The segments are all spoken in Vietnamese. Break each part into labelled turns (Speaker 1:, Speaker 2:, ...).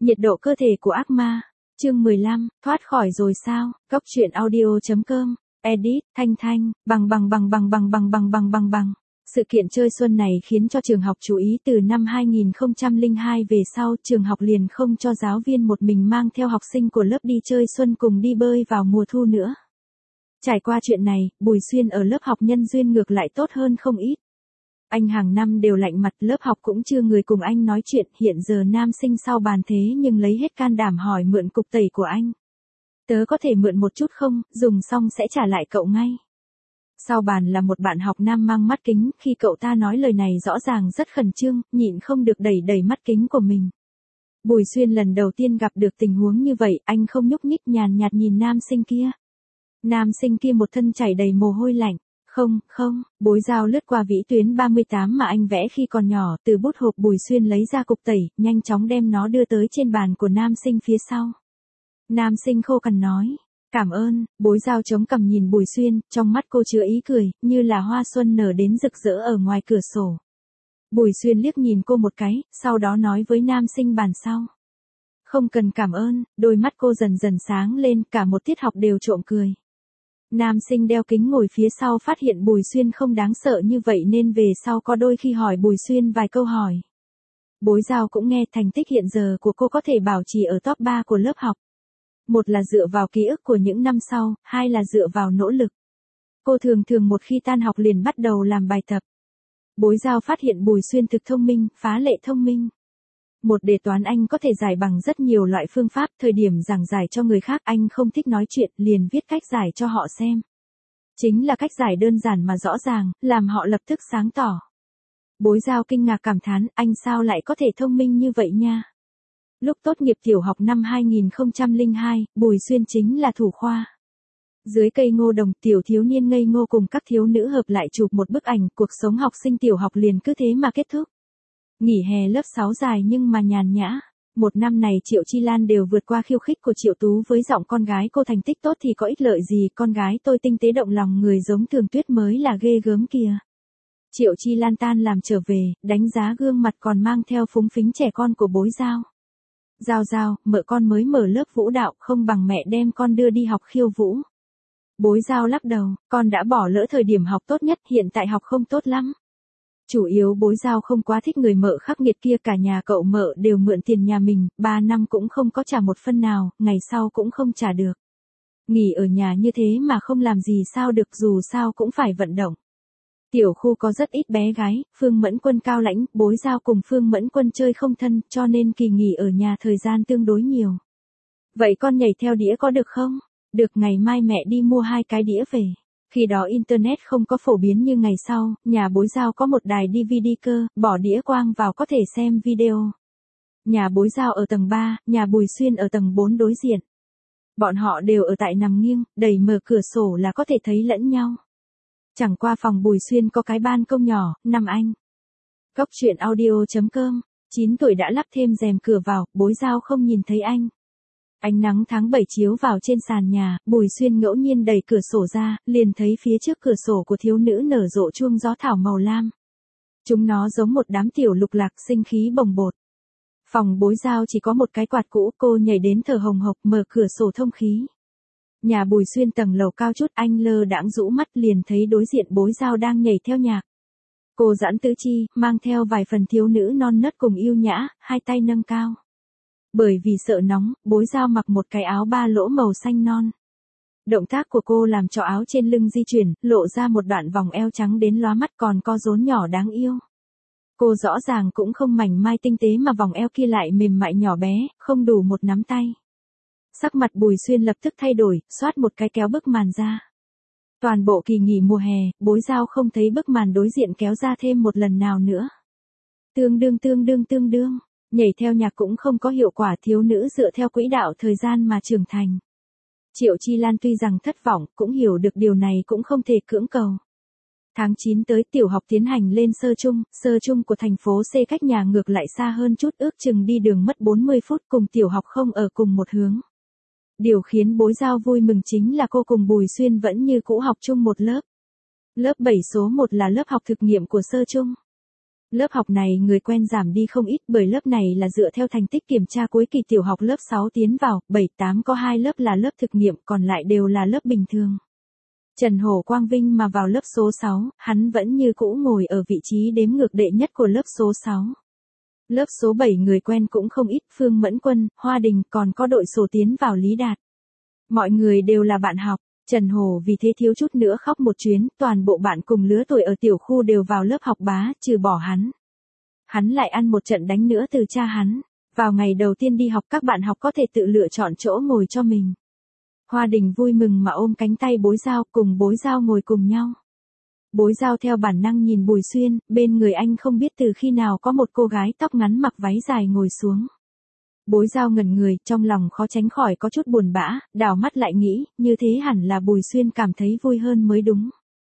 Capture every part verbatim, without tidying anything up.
Speaker 1: Nhiệt độ cơ thể của ác ma. Chương mười lăm, thoát khỏi rồi sao? Cốc truyện audio chấm com. Edit, Thanh Thanh, bằng bằng bằng bằng bằng bằng bằng bằng bằng bằng. Sự kiện chơi xuân này khiến cho trường học chú ý. Từ năm hai nghìn không trăm lẻ hai về sau, trường học liền không cho giáo viên một mình mang theo học sinh của lớp đi chơi xuân cùng đi bơi vào mùa thu nữa. Trải qua chuyện này, Bùi Xuyên ở lớp học nhân duyên ngược lại tốt hơn không ít. Anh hàng năm đều lạnh mặt, lớp học cũng chưa người cùng anh nói chuyện. Hiện giờ nam sinh sau bàn thế nhưng lấy hết can đảm hỏi mượn cục tẩy của anh. Tớ có thể mượn một chút không, dùng xong sẽ trả lại cậu ngay. Sau bàn là một bạn học nam mang mắt kính, khi cậu ta nói lời này rõ ràng rất khẩn trương, nhịn không được đẩy đẩy mắt kính của mình. Bùi Xuyên lần đầu tiên gặp được tình huống như vậy, anh không nhúc nhích, nhàn nhạt nhìn nam sinh kia. Nam sinh kia một thân chảy đầy mồ hôi lạnh. Không, không, bối dao lướt qua vĩ tuyến ba mươi tám mà anh vẽ khi còn nhỏ, từ bút hộp Bùi Xuyên lấy ra cục tẩy, nhanh chóng đem nó đưa tới trên bàn của nam sinh phía sau. Nam sinh khô cằn nói, cảm ơn. Bối dao chống cằm nhìn Bùi Xuyên, trong mắt cô chứa ý cười, như là hoa xuân nở đến rực rỡ ở ngoài cửa sổ. Bùi Xuyên liếc nhìn cô một cái, sau đó nói với nam sinh bàn sau. Không cần cảm ơn. Đôi mắt cô dần dần sáng lên, cả một tiết học đều trộm cười. Nam sinh đeo kính ngồi phía sau phát hiện Bùi Xuyên không đáng sợ như vậy nên về sau có đôi khi hỏi Bùi Xuyên vài câu hỏi. Bối dao cũng nghe, thành tích hiện giờ của cô có thể bảo trì ở top ba của lớp học. Một là dựa vào ký ức của những năm sau, hai là dựa vào nỗ lực. Cô thường thường một khi tan học liền bắt đầu làm bài tập. Bối dao phát hiện Bùi Xuyên thực thông minh, phá lệ thông minh. Một đề toán anh có thể giải bằng rất nhiều loại phương pháp, thời điểm giảng giải cho người khác anh không thích nói chuyện, liền viết cách giải cho họ xem. Chính là cách giải đơn giản mà rõ ràng, làm họ lập tức sáng tỏ. Bối dao kinh ngạc cảm thán, anh sao lại có thể thông minh như vậy nha. Lúc tốt nghiệp tiểu học năm hai nghìn không trăm lẻ hai, Bùi Xuyên chính là thủ khoa. Dưới cây ngô đồng, tiểu thiếu niên ngây ngô cùng các thiếu nữ hợp lại chụp một bức ảnh, cuộc sống học sinh tiểu học liền cứ thế mà kết thúc. Nghỉ hè lớp sáu dài nhưng mà nhàn nhã. Một năm này Triệu Chi Lan đều vượt qua khiêu khích của Triệu Tú với giọng con gái cô thành tích tốt thì có ích lợi gì, con gái tôi tinh tế động lòng người giống Thường Tuyết mới là ghê gớm kìa. Triệu Chi Lan tan làm trở về, đánh giá gương mặt còn mang theo phúng phính trẻ con của bối dao. Dao dao, mợ con mới mở lớp vũ đạo, không bằng mẹ đem con đưa đi học khiêu vũ. Bối dao lắc đầu, con đã bỏ lỡ thời điểm học tốt nhất, hiện tại học không tốt lắm. Chủ yếu bối dao không quá thích người mợ khắc nghiệt kia, cả nhà cậu mợ đều mượn tiền nhà mình, ba năm cũng không có trả một phân nào, ngày sau cũng không trả được. Nghỉ ở nhà như thế mà không làm gì sao được, dù sao cũng phải vận động. Tiểu khu có rất ít bé gái, Phương Mẫn Quân cao lãnh, bối dao cùng Phương Mẫn Quân chơi không thân, cho nên kỳ nghỉ ở nhà thời gian tương đối nhiều. Vậy con nhảy theo đĩa có được không? Được, ngày mai mẹ đi mua hai cái đĩa về. Khi đó Internet không có phổ biến như ngày sau, nhà bối dao có một đài đê vê đê cơ, bỏ đĩa quang vào có thể xem video. Nhà bối dao ở tầng ba, nhà Bùi Xuyên ở tầng bốn đối diện. Bọn họ đều ở tại nằm nghiêng, đẩy mở cửa sổ là có thể thấy lẫn nhau. Chẳng qua phòng Bùi Xuyên có cái ban công nhỏ, nằm anh. Cốc truyện audio chấm com, chín tuổi đã lắp thêm rèm cửa vào, bối dao không nhìn thấy anh. Ánh nắng tháng bảy chiếu vào trên sàn nhà, Bùi Xuyên ngẫu nhiên đẩy cửa sổ ra, liền thấy phía trước cửa sổ của thiếu nữ nở rộ chuông gió thảo màu lam. Chúng nó giống một đám tiểu lục lạc sinh khí bồng bột. Phòng bối dao chỉ có một cái quạt cũ, cô nhảy đến thở hồng hộc mở cửa sổ thông khí. Nhà Bùi Xuyên tầng lầu cao chút, anh lơ đãng rũ mắt liền thấy đối diện bối dao đang nhảy theo nhạc. Cô giãn tứ chi, mang theo vài phần thiếu nữ non nớt cùng yêu nhã, hai tay nâng cao. Bởi vì sợ nóng, bối dao mặc một cái áo ba lỗ màu xanh non. Động tác của cô làm cho áo trên lưng di chuyển, lộ ra một đoạn vòng eo trắng đến lóa mắt còn có rốn nhỏ đáng yêu. Cô rõ ràng cũng không mảnh mai tinh tế mà vòng eo kia lại mềm mại nhỏ bé, không đủ một nắm tay. Sắc mặt Bùi Xuyên lập tức thay đổi, xoát một cái kéo bức màn ra. Toàn bộ kỳ nghỉ mùa hè, bối dao không thấy bức màn đối diện kéo ra thêm một lần nào nữa. Tương đương tương đương tương đương. Nhảy theo nhạc cũng không có hiệu quả, thiếu nữ dựa theo quỹ đạo thời gian mà trưởng thành. Triệu Chi Lan tuy rằng thất vọng, cũng hiểu được điều này cũng không thể cưỡng cầu. Tháng chín tới tiểu học tiến hành lên sơ trung, sơ trung của thành phố C cách nhà ngược lại xa hơn chút, ước chừng đi đường mất bốn mươi phút, cùng tiểu học không ở cùng một hướng. Điều khiến bối dao vui mừng chính là cô cùng Bùi Xuyên vẫn như cũ học chung một lớp. Lớp bảy số một là lớp học thực nghiệm của sơ trung. Lớp học này người quen giảm đi không ít bởi lớp này là dựa theo thành tích kiểm tra cuối kỳ tiểu học lớp sáu tiến vào, bảy tám có hai lớp là lớp thực nghiệm còn lại đều là lớp bình thường. Trần Hổ Quang Vinh mà vào lớp số sáu, hắn vẫn như cũ ngồi ở vị trí đếm ngược đệ nhất của lớp số sáu. Lớp số bảy người quen cũng không ít, Phương Mẫn Quân, Hoa Đình còn có đội sổ tiến vào Lý Đạt. Mọi người đều là bạn học, Trần Hổ vì thế thiếu chút nữa khóc một chuyến, toàn bộ bạn cùng lứa tuổi ở tiểu khu đều vào lớp học bá, trừ bỏ hắn. Hắn lại ăn một trận đánh nữa từ cha hắn. Vào ngày đầu tiên đi học các bạn học có thể tự lựa chọn chỗ ngồi cho mình. Hoa Đình vui mừng mà ôm cánh tay Bối Giao cùng Bối Giao ngồi cùng nhau. Bối Giao theo bản năng nhìn Bùi Xuyên, bên người anh không biết từ khi nào có một cô gái tóc ngắn mặc váy dài ngồi xuống. Bối Giao ngẩn người, trong lòng khó tránh khỏi có chút buồn bã, đảo mắt lại nghĩ, như thế hẳn là Bùi Xuyên cảm thấy vui hơn mới đúng.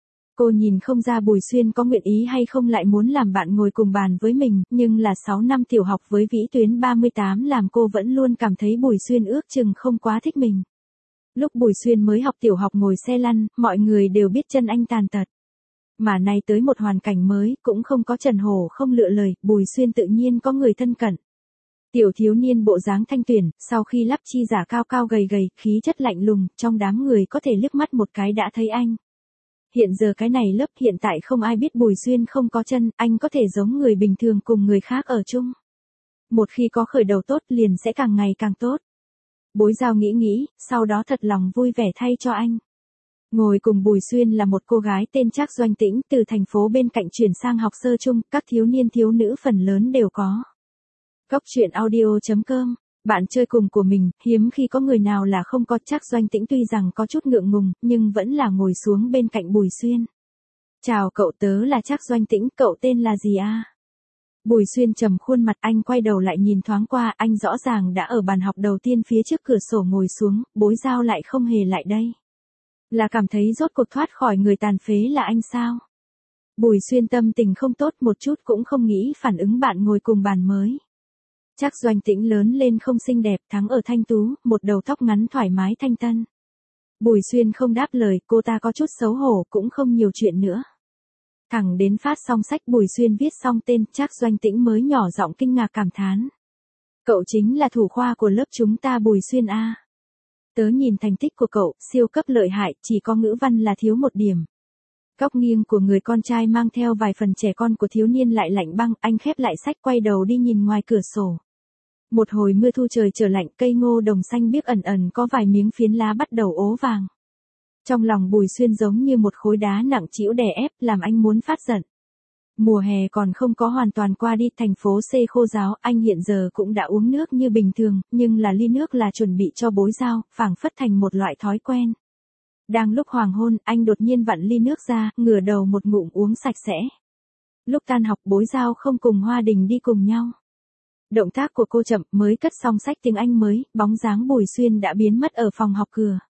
Speaker 1: Cô nhìn không ra Bùi Xuyên có nguyện ý hay không lại muốn làm bạn ngồi cùng bàn với mình, nhưng là sáu năm tiểu học với vĩ tuyến ba mươi tám làm cô vẫn luôn cảm thấy Bùi Xuyên ước chừng không quá thích mình. Lúc Bùi Xuyên mới học tiểu học ngồi xe lăn, mọi người đều biết chân anh tàn tật. Mà nay tới một hoàn cảnh mới, cũng không có Trần Hổ không lựa lời, Bùi Xuyên tự nhiên có người thân cận. Tiểu thiếu niên bộ dáng thanh tuyển, sau khi lắp chi giả cao cao gầy gầy, khí chất lạnh lùng, trong đám người có thể liếc mắt một cái đã thấy anh. Hiện giờ cái này lớp hiện tại không ai biết Bùi Xuyên không có chân, anh có thể giống người bình thường cùng người khác ở chung. Một khi có khởi đầu tốt liền sẽ càng ngày càng tốt. Bối Giao nghĩ nghĩ, sau đó thật lòng vui vẻ thay cho anh. Ngồi cùng Bùi Xuyên là một cô gái tên Trác Doanh Tĩnh từ thành phố bên cạnh chuyển sang học sơ chung, các thiếu niên thiếu nữ phần lớn đều có. Cốc truyện audio chấm com, bạn chơi cùng của mình, hiếm khi có người nào là không có. Trác Doanh Tĩnh tuy rằng có chút ngượng ngùng, nhưng vẫn là ngồi xuống bên cạnh Bùi Xuyên. Chào cậu, tớ là Trác Doanh Tĩnh, cậu tên là gì à? Bùi Xuyên trầm khuôn mặt, anh quay đầu lại nhìn thoáng qua, anh rõ ràng đã ở bàn học đầu tiên phía trước cửa sổ ngồi xuống, Bối Giao lại không hề lại đây. Là cảm thấy rốt cuộc thoát khỏi người tàn phế là anh sao? Bùi Xuyên tâm tình không tốt một chút cũng không nghĩ phản ứng bạn ngồi cùng bàn mới. Trác Doanh Tĩnh lớn lên không xinh đẹp, thắng ở thanh tú, một đầu tóc ngắn thoải mái thanh tân. Bùi Xuyên không đáp lời, cô ta có chút xấu hổ, cũng không nhiều chuyện nữa. Thẳng đến phát xong sách Bùi Xuyên viết xong tên, Trác Doanh Tĩnh mới nhỏ giọng kinh ngạc cảm thán. Cậu chính là thủ khoa của lớp chúng ta Bùi Xuyên a. Tớ nhìn thành tích của cậu, siêu cấp lợi hại, chỉ có ngữ văn là thiếu một điểm. Góc nghiêng của người con trai mang theo vài phần trẻ con của thiếu niên lại lạnh băng, anh khép lại sách quay đầu đi nhìn ngoài cửa sổ. Một hồi mưa thu trời trở lạnh, cây ngô đồng xanh biếc ẩn ẩn có vài miếng phiến lá bắt đầu ố vàng. Trong lòng Bùi Xuyên giống như một khối đá nặng trĩu đè ép, làm anh muốn phát giận. Mùa hè còn không có hoàn toàn qua đi, thành phố C khô ráo, anh hiện giờ cũng đã uống nước như bình thường, nhưng là ly nước là chuẩn bị cho Bối Giao, phảng phất thành một loại thói quen. Đang lúc hoàng hôn, anh đột nhiên vặn ly nước ra, ngửa đầu một ngụm uống sạch sẽ. Lúc tan học Bối Giao không cùng Hoa Đình đi cùng nhau. Động tác của cô chậm, mới cất xong sách tiếng Anh mới, bóng dáng Bùi Xuyên đã biến mất ở phòng học cửa.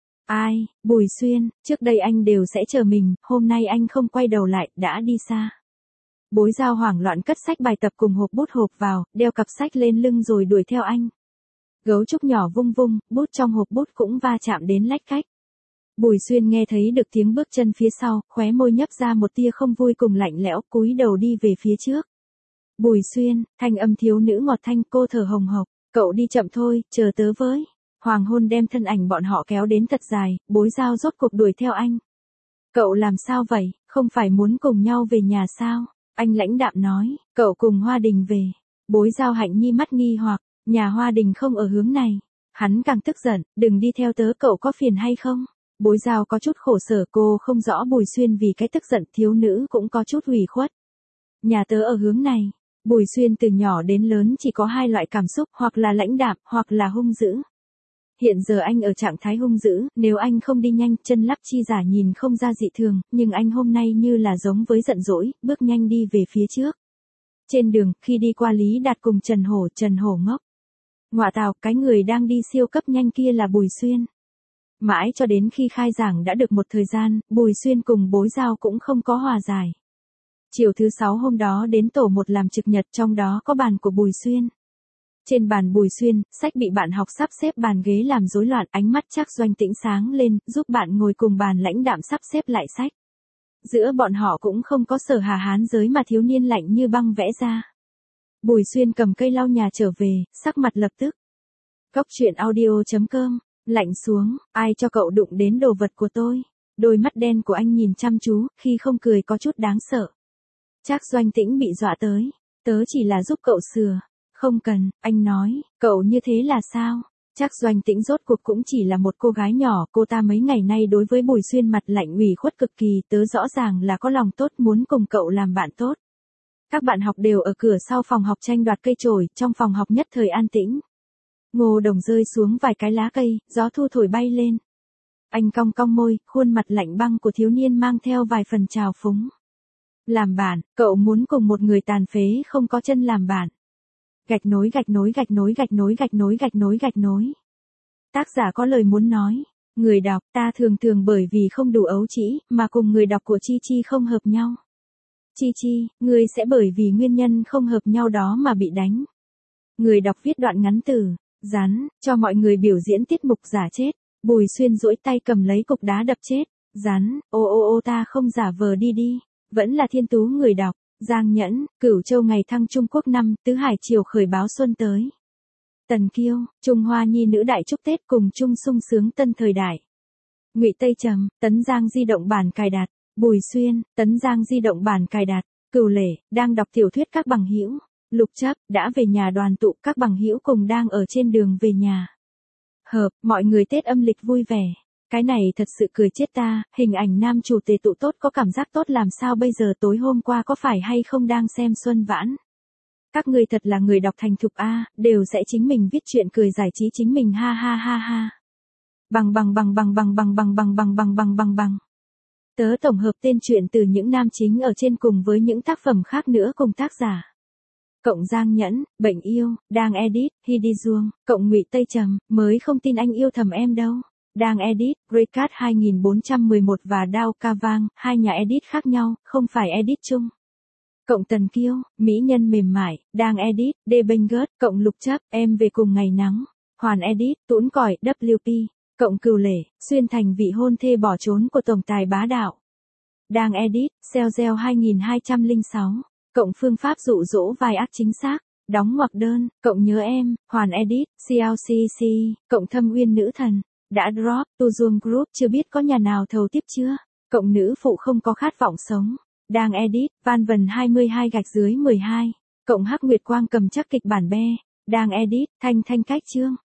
Speaker 1: Ai, Bùi Xuyên, trước đây anh đều sẽ chờ mình, hôm nay anh không quay đầu lại, đã đi xa. Bối Giao hoảng loạn cất sách bài tập cùng hộp bút hộp vào, đeo cặp sách lên lưng rồi đuổi theo anh. Gấu trúc nhỏ vung vung, bút trong hộp bút cũng va chạm đến lách cách. Bùi Xuyên nghe thấy được tiếng bước chân phía sau, khóe môi nhấp ra một tia không vui cùng lạnh lẽo, cúi đầu đi về phía trước. Bùi Xuyên, thanh âm thiếu nữ ngọt thanh, cô thở hồng hộc, cậu đi chậm thôi, chờ tớ với. Hoàng hôn đem thân ảnh bọn họ kéo đến thật dài, Bối Giao rốt cuộc đuổi theo anh. Cậu làm sao vậy, không phải muốn cùng nhau về nhà sao? Anh lãnh đạm nói, cậu cùng Hoa Đình về. Bối Giao hạnh nhi mắt nghi hoặc, nhà Hoa Đình không ở hướng này. Hắn càng tức giận, đừng đi theo tớ, cậu có phiền hay không? Bối Giao có chút khổ sở, cô không rõ Bùi Xuyên vì cái tức giận, thiếu nữ cũng có chút ủy khuất. Nhà tớ ở hướng này. Bùi Xuyên từ nhỏ đến lớn chỉ có hai loại cảm xúc, hoặc là lãnh đạm, hoặc là hung dữ. Hiện giờ anh ở trạng thái hung dữ, nếu anh không đi nhanh, chân lắp chi giả nhìn không ra dị thường, nhưng anh hôm nay như là giống với giận dỗi, bước nhanh đi về phía trước. Trên đường, khi đi qua Lý Đạt cùng Trần Hổ, Trần Hổ ngốc. Ngoạ tào, cái người đang đi siêu cấp nhanh kia là Bùi Xuyên. Mãi cho đến khi khai giảng đã được một thời gian, Bùi Xuyên cùng Bối Giao cũng không có hòa giải. Chiều thứ sáu hôm đó đến tổ một làm trực nhật, trong đó có bàn của Bùi Xuyên. Trên bàn Bùi Xuyên, sách bị bạn học sắp xếp bàn ghế làm rối loạn, ánh mắt Trác Doanh Tĩnh sáng lên, giúp bạn ngồi cùng bàn lãnh đạm sắp xếp lại sách. giữa bọn họ cũng không có sở hà hán giới mà thiếu niên lạnh như băng vẽ ra. Bùi Xuyên cầm cây lau nhà trở về, sắc mặt lập tức. Góc truyện audio chấm com, lạnh xuống, ai cho cậu đụng đến đồ vật của tôi? Đôi mắt đen của anh nhìn chăm chú, khi không cười có chút đáng sợ. Trác Doanh Tĩnh bị dọa tới, tớ chỉ là giúp cậu sửa. Không cần, anh nói, cậu như thế là sao? Trác Doanh Tĩnh rốt cuộc cũng chỉ là một cô gái nhỏ, cô ta mấy ngày nay đối với Bùi Xuyên mặt lạnh ủy khuất cực kỳ, tớ rõ ràng là có lòng tốt muốn cùng cậu làm bạn tốt. Các bạn học đều ở cửa sau phòng học tranh đoạt cây chổi, trong phòng học nhất thời an tĩnh. Ngô Đồng rơi xuống vài cái lá cây, gió thu thổi bay lên. Anh cong cong môi, khuôn mặt lạnh băng của thiếu niên mang theo vài phần trào phúng. Làm bạn, cậu muốn cùng một người tàn phế không có chân làm bạn. Gạch nối gạch nối gạch nối gạch nối gạch nối gạch nối gạch nối. Tác giả có lời muốn nói. Người đọc, ta thường thường bởi vì không đủ ấu trĩ, mà cùng người đọc của Chi Chi không hợp nhau. Chi Chi, ngươi sẽ bởi vì nguyên nhân không hợp nhau đó mà bị đánh. Người đọc viết đoạn ngắn từ, rắn, cho mọi người biểu diễn tiết mục giả chết. Bùi Xuyên duỗi tay cầm lấy cục đá đập chết. Rắn, ô ô ô ta không giả vờ đi đi. Vẫn là thiên tú người đọc. Giang Nhẫn, Cửu Châu ngày thăng Trung Quốc năm, Tứ Hải Triều khởi báo xuân tới. Tần Kiêu, Trung Hoa nhi nữ đại chúc Tết cùng chung sung sướng tân thời đại. Ngụy Tây Trầm, Tấn Giang di động bản cài đặt. Bùi Xuyên, Tấn Giang di động bản cài đặt. Cửu Lễ, đang đọc tiểu thuyết các bằng hữu. Lục Chấp, đã về nhà đoàn tụ, các bằng hữu cùng đang ở trên đường về nhà. Hợp, mọi người Tết âm lịch vui vẻ. Cái này thật sự cười chết ta, hình ảnh nam chủ tề tụ tốt có cảm giác tốt làm sao bây giờ tối hôm qua có phải hay không đang xem Xuân Vãn. Các ngươi thật là người đọc thành thục a, đều sẽ chính mình viết chuyện cười giải trí chính mình ha ha ha ha. Bằng bằng bằng bằng bằng bằng bằng bằng bằng bằng bằng bằng bằng. Tớ tổng hợp tên truyện từ những nam chính ở trên cùng với những tác phẩm khác nữa cùng tác giả. Cộng Giang Nhẫn, Bệnh Yêu, đang edit, Hy Đi Duông, cộng Ngụy Tây Trầm, mới không tin anh yêu thầm em đâu. Đang edit, Recast hai nghìn bốn trăm mười một và Đao Ca Vang, hai nhà edit khác nhau, không phải edit chung. Cộng Tần Kiêu, Mỹ nhân mềm mại, đang edit, Đê Bênh Gớt, cộng Lục Chấp, em về cùng ngày nắng. Hoàn edit, Tũn Còi, W P, cộng Cửu Lễ, xuyên thành vị hôn thê bỏ trốn của tổng tài bá đạo. Đang edit, Seo Geo hai nghìn hai trăm lẻ sáu, cộng phương pháp dụ dỗ vai ác chính xác. Đóng ngoặc đơn, cộng Nhớ Em, Hoàn edit, xê lờ xê xê, cộng Thâm Uyên Nữ Thần. Đã drop, Tu Duông Group chưa biết có nhà nào thầu tiếp chưa? Cộng Nữ Phụ không có khát vọng sống. Đang edit, Van Vần hai mươi hai gạch dưới mười hai. Cộng Hắc Nguyệt Quang cầm chắc kịch bản be. Đang edit, Thanh Thanh cách chương.